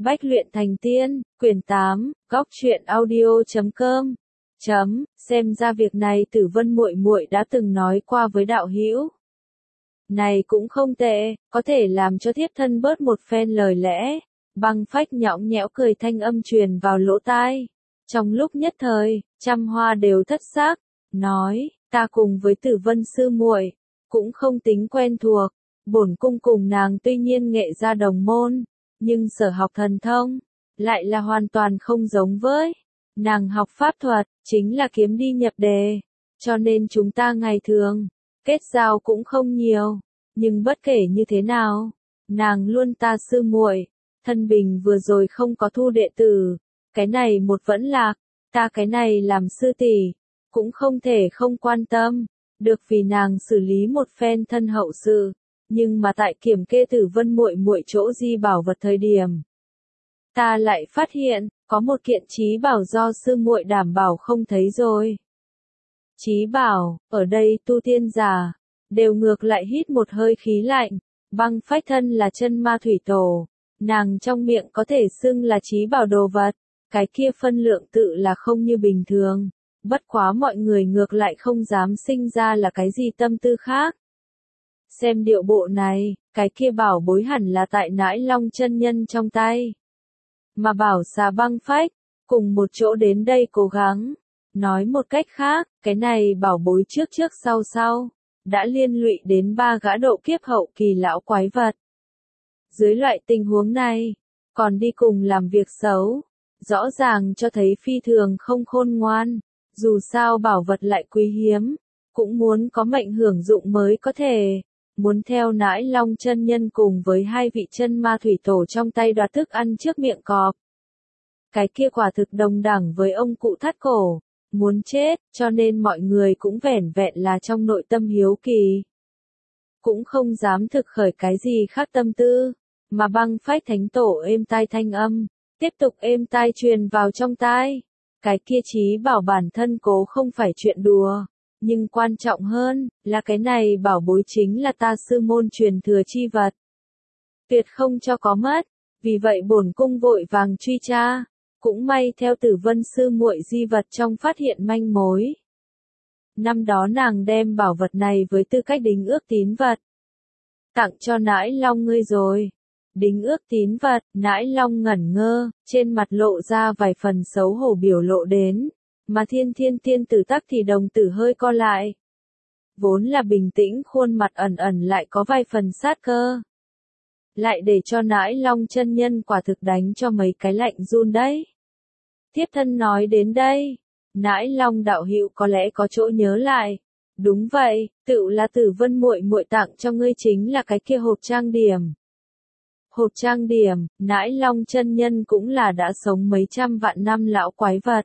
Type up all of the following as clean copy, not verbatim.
Bách luyện thành tiên, quyển 8, góc truyện audio.com. Xem ra việc này Tử Vân muội muội đã từng nói qua với đạo hữu. Này cũng không tệ, có thể làm cho thiếp thân bớt một phen lời lẽ. Băng Phách nhõng nhẽo cười thanh âm truyền vào lỗ tai. Trong lúc nhất thời, trăm hoa đều thất sắc, nói, ta cùng với Tử Vân sư muội cũng không tính quen thuộc. Bổn cung cùng nàng tuy nhiên nghệ gia đồng môn, nhưng sở học thần thông lại là hoàn toàn không giống với. Nàng học pháp thuật, chính là kiếm đi nhập đề, cho nên chúng ta ngày thường kết giao cũng không nhiều, nhưng bất kể như thế nào, nàng luôn ta sư muội. Thân Bình vừa rồi không có thu đệ tử, cái này một vẫn lạc, ta cái này làm sư tỷ cũng không thể không quan tâm, được vì nàng xử lý một phen thân hậu sự. Nhưng mà tại kiểm kê Tử Vân muội muội chỗ di bảo vật thời điểm, ta lại phát hiện, có một kiện trí bảo do sư muội đảm bảo không thấy rồi. Trí bảo, ở đây tu tiên giả, đều ngược lại hít một hơi khí lạnh. Băng Phách thân là chân ma thủy tổ, nàng trong miệng có thể xưng là trí bảo đồ vật, cái kia phân lượng tự là không như bình thường, bất quá mọi người ngược lại không dám sinh ra là cái gì tâm tư khác. Xem điệu bộ này, cái kia bảo bối hẳn là tại Nãi Long chân nhân trong tay. Mà bảo xà Băng Phách, cùng một chỗ đến đây cố gắng. Nói một cách khác, cái này bảo bối trước sau, đã liên lụy đến 3 gã độ kiếp hậu kỳ lão quái vật. Dưới loại tình huống này, còn đi cùng làm việc xấu, rõ ràng cho thấy phi thường không khôn ngoan, dù sao bảo vật lại quý hiếm, cũng muốn có mệnh hưởng dụng mới có thể. Muốn theo Nãi Long chân nhân cùng với 2 vị chân ma thủy tổ trong tay đoạt thức ăn trước miệng cọp. Cái kia quả thực đồng đẳng với ông cụ thắt cổ, muốn chết, cho nên mọi người cũng vẻn vẹn là trong nội tâm hiếu kỳ. Cũng không dám thực khởi cái gì khác tâm tư, mà Băng Phách thánh tổ êm tai thanh âm, tiếp tục êm tai truyền vào trong tai. Cái kia trí bảo bản thân cố không phải chuyện đùa. Nhưng quan trọng hơn, là cái này bảo bối chính là ta sư môn truyền thừa chi vật. Tuyệt không cho có mất, vì vậy bổn cung vội vàng truy tra, cũng may theo Tử Vân sư muội di vật trong phát hiện manh mối. Năm đó nàng đem bảo vật này với tư cách đính ước tín vật. Tặng cho Nãi Long ngươi rồi. Đính ước tín vật, Nãi Long ngẩn ngơ, trên mặt lộ ra vài phần xấu hổ biểu lộ đến. Mà Thiên tiên tử tắc thì đồng tử hơi co lại. Vốn là bình tĩnh khuôn mặt ẩn ẩn lại có vài phần sát cơ. Lại để cho Nãi Long chân nhân quả thực đánh cho mấy cái lạnh run đấy. Thiếp thân nói đến đây, Nãi Long đạo hữu có lẽ có chỗ nhớ lại. Đúng vậy, tựu là Tử Vân muội muội tặng cho ngươi chính là cái kia hộp trang điểm. Hộp trang điểm, Nãi Long chân nhân cũng là đã sống mấy trăm vạn năm lão quái vật.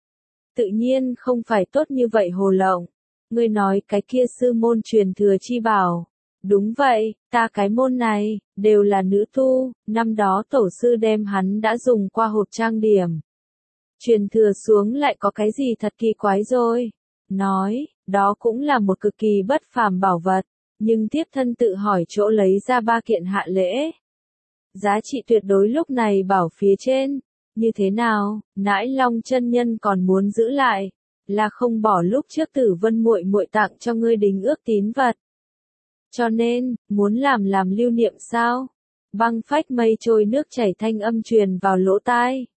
Tự nhiên không phải tốt như vậy hồ lộng. Ngươi nói cái kia sư môn truyền thừa chi bảo. Đúng vậy, ta cái môn này, đều là nữ tu, năm đó tổ sư đem hắn đã dùng qua hộp trang điểm. Truyền thừa xuống lại có cái gì thật kỳ quái rồi. Nói, đó cũng là một cực kỳ bất phàm bảo vật, nhưng tiếp thân tự hỏi chỗ lấy ra 3 kiện hạ lễ. Giá trị tuyệt đối lúc này bảo phía trên. Như thế nào, Nãi Long chân nhân còn muốn giữ lại, là không bỏ lúc trước Tử Vân muội muội tặng cho ngươi đính ước tín vật. Cho nên, muốn làm lưu niệm sao? Băng Phách mây trôi nước chảy thanh âm truyền vào lỗ tai.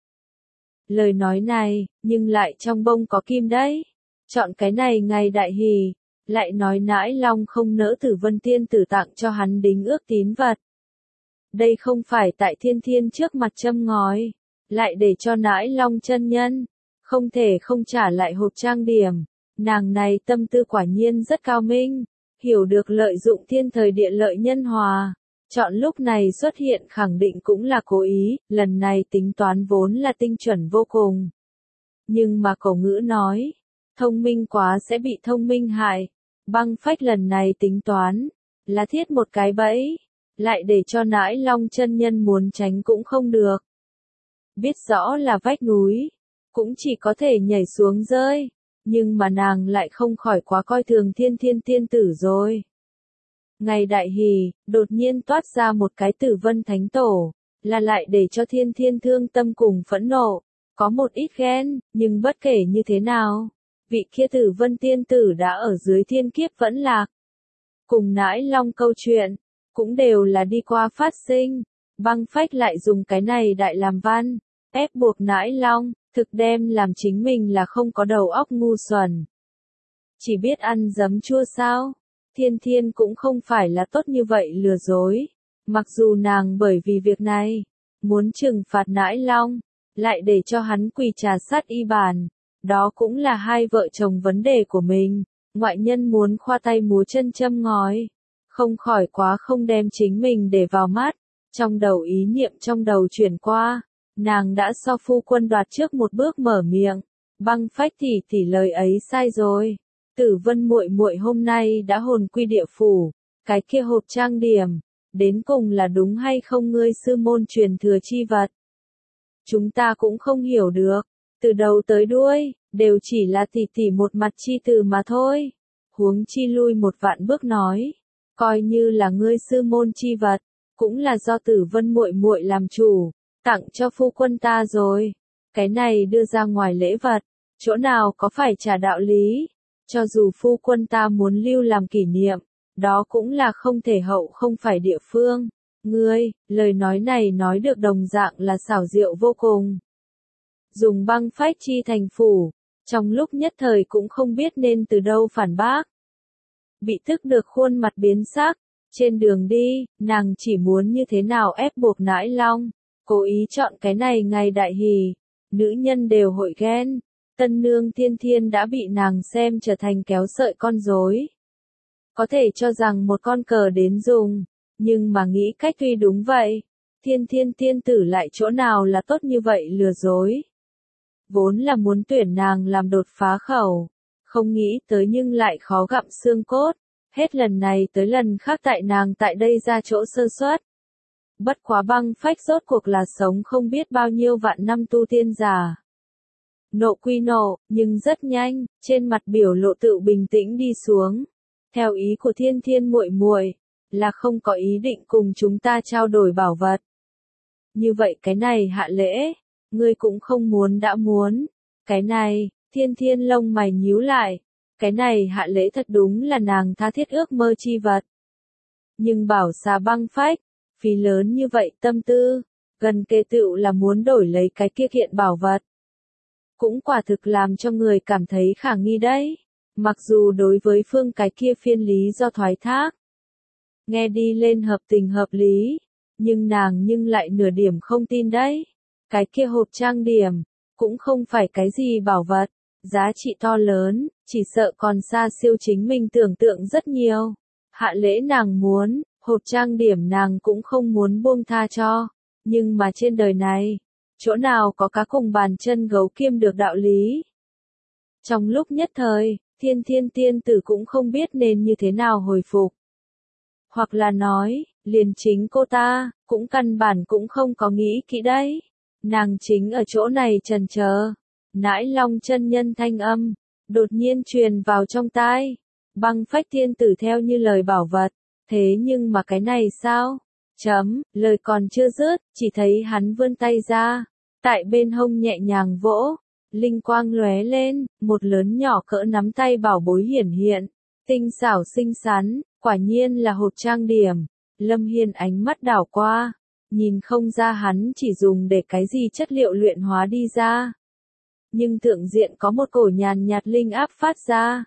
Lời nói này, nhưng lại trong bông có kim đấy. Chọn cái này ngày đại hỷ, lại nói Nãi Long không nỡ Tử Vân tiên tử tặng cho hắn đính ước tín vật. Đây không phải tại thiên trước mặt châm ngòi. Lại để cho Nãi Long chân nhân, không thể không trả lại hộp trang điểm. Nàng này tâm tư quả nhiên rất cao minh, hiểu được lợi dụng thiên thời địa lợi nhân hòa. Chọn lúc này xuất hiện khẳng định cũng là cố ý, lần này tính toán vốn là tinh chuẩn vô cùng. Nhưng mà cổ ngữ nói, thông minh quá sẽ bị thông minh hại. Băng Phách lần này tính toán, là thiết một cái bẫy, lại để cho Nãi Long chân nhân muốn tránh cũng không được. Biết rõ là vách núi, cũng chỉ có thể nhảy xuống rơi, nhưng mà nàng lại không khỏi quá coi thường thiên tiên tử rồi. Ngày đại hỷ, đột nhiên toát ra một cái Tử Vân thánh tổ, là lại để cho Thiên Thiên thương tâm cùng phẫn nộ, có một ít ghen, nhưng bất kể như thế nào, vị kia Tử Vân tiên tử đã ở dưới thiên kiếp vẫn lạc. Cùng Nãi Long câu chuyện, cũng đều là đi qua phát sinh, Băng Phách lại dùng cái này đại làm văn, ép buộc Nãi Long, thực đem làm chính mình là không có đầu óc ngu xuẩn. Chỉ biết ăn giấm chua sao, Thiên Thiên cũng không phải là tốt như vậy lừa dối, mặc dù nàng bởi vì việc này, muốn trừng phạt Nãi Long, lại để cho hắn quỳ trà sát y bàn, đó cũng là hai vợ chồng vấn đề của mình, ngoại nhân muốn khoa tay múa chân châm ngòi, không khỏi quá không đem chính mình để vào mắt, trong đầu ý niệm trong đầu chuyển qua, nàng đã so phu quân đoạt trước một bước mở miệng, Băng Phách tỷ lời ấy sai rồi. Tử Vân muội muội hôm nay đã hồn quy địa phủ, cái kia hộp trang điểm, đến cùng là đúng hay không ngươi sư môn truyền thừa chi vật? Chúng ta cũng không hiểu được, từ đầu tới đuôi, đều chỉ là tỷ một mặt chi từ mà thôi. Huống chi lui một vạn bước nói, coi như là ngươi sư môn chi vật, cũng là do Tử Vân muội muội làm chủ, tặng cho phu quân ta rồi. Cái này đưa ra ngoài lễ vật, chỗ nào có phải trả đạo lý? Cho dù phu quân ta muốn lưu làm kỷ niệm, đó cũng là không thể hậu không phải địa phương. Ngươi, lời nói này nói được đồng dạng là xảo diệu vô cùng. Dùng Băng Phách chi thành phủ, trong lúc nhất thời cũng không biết nên từ đâu phản bác. Bị tức được khuôn mặt biến sắc, trên đường đi, nàng chỉ muốn như thế nào ép buộc Nãi Long, cố ý chọn cái này ngày đại hỷ, nữ nhân đều hội ghen. Tân nương Thiên Thiên đã bị nàng xem trở thành kéo sợi con rối. Có thể cho rằng một con cờ đến dùng, nhưng mà nghĩ cách tuy đúng vậy, Thiên Thiên tiên tử lại chỗ nào là tốt như vậy lừa dối. Vốn là muốn tuyển nàng làm đột phá khẩu, không nghĩ tới nhưng lại khó gặm xương cốt, hết lần này tới lần khác tại nàng tại đây ra chỗ sơ suất. Bất quá Băng Phách rốt cuộc là sống không biết bao nhiêu vạn năm tu tiên giả. Nộ quy nộ, nhưng rất nhanh, trên mặt biểu lộ tự bình tĩnh đi xuống. Theo ý của Thiên Thiên muội muội, là không có ý định cùng chúng ta trao đổi bảo vật. Như vậy cái này hạ lễ, ngươi cũng không muốn đã muốn. Cái này, Thiên Thiên lông mày nhíu lại. Cái này hạ lễ thật đúng là nàng tha thiết ước mơ chi vật. Nhưng bảo xà Băng Phách, phí lớn như vậy tâm tư, gần kề tựu là muốn đổi lấy cái kia kiện bảo vật. Cũng quả thực làm cho người cảm thấy khả nghi đấy. Mặc dù đối với phương cái kia phiên lý do thoái thác, nghe đi lên hợp tình hợp lý, nhưng nàng lại nửa điểm không tin đấy. Cái kia hộp trang điểm, cũng không phải cái gì bảo vật, giá trị to lớn, chỉ sợ còn xa siêu chính mình tưởng tượng rất nhiều. Hạ lễ nàng muốn, hộp trang điểm nàng cũng không muốn buông tha cho, nhưng mà trên đời này, chỗ nào có cá cùng bàn chân gấu kiêm được đạo lý. Trong lúc nhất thời, Thiên Thiên tiên tử cũng không biết nên như thế nào hồi phục. Hoặc là nói, liền chính cô ta, cũng căn bản cũng không có nghĩ kỹ đấy. Nàng chính ở chỗ này chần chờ. Nãi Long chân nhân thanh âm, đột nhiên truyền vào trong tai. Băng Phách tiên tử theo như lời bảo vật, thế nhưng mà cái này sao? Lời còn chưa dứt, chỉ thấy hắn vươn tay ra, tại bên hông nhẹ nhàng vỗ, linh quang lóe lên, một lớn nhỏ cỡ nắm tay bảo bối hiển hiện, tinh xảo xinh xắn, quả nhiên là hộp trang điểm. Lâm Hiên ánh mắt đảo qua, nhìn không ra hắn chỉ dùng để cái gì chất liệu luyện hóa đi ra. Nhưng thượng diện có một cổ nhàn nhạt linh áp phát ra.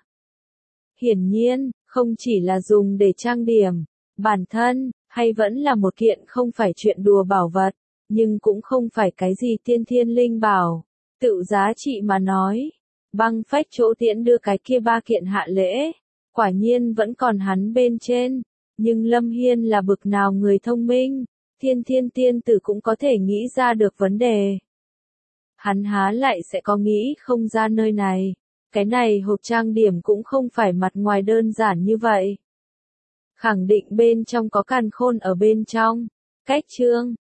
Hiển nhiên, không chỉ là dùng để trang điểm, bản thân, hay vẫn là một kiện không phải chuyện đùa bảo vật, nhưng cũng không phải cái gì tiên thiên linh bảo. Tự giá trị mà nói, Băng Phách chỗ tiễn đưa cái kia ba kiện hạ lễ, quả nhiên vẫn còn hắn bên trên. Nhưng Lâm Hiên là bực nào người thông minh, Thiên Thiên tiên tử cũng có thể nghĩ ra được vấn đề. Hắn há lại sẽ có nghĩ không ra nơi này. Cái này hộp trang điểm cũng không phải mặt ngoài đơn giản như vậy. Khẳng định bên trong có càn khôn ở bên trong. Cách chương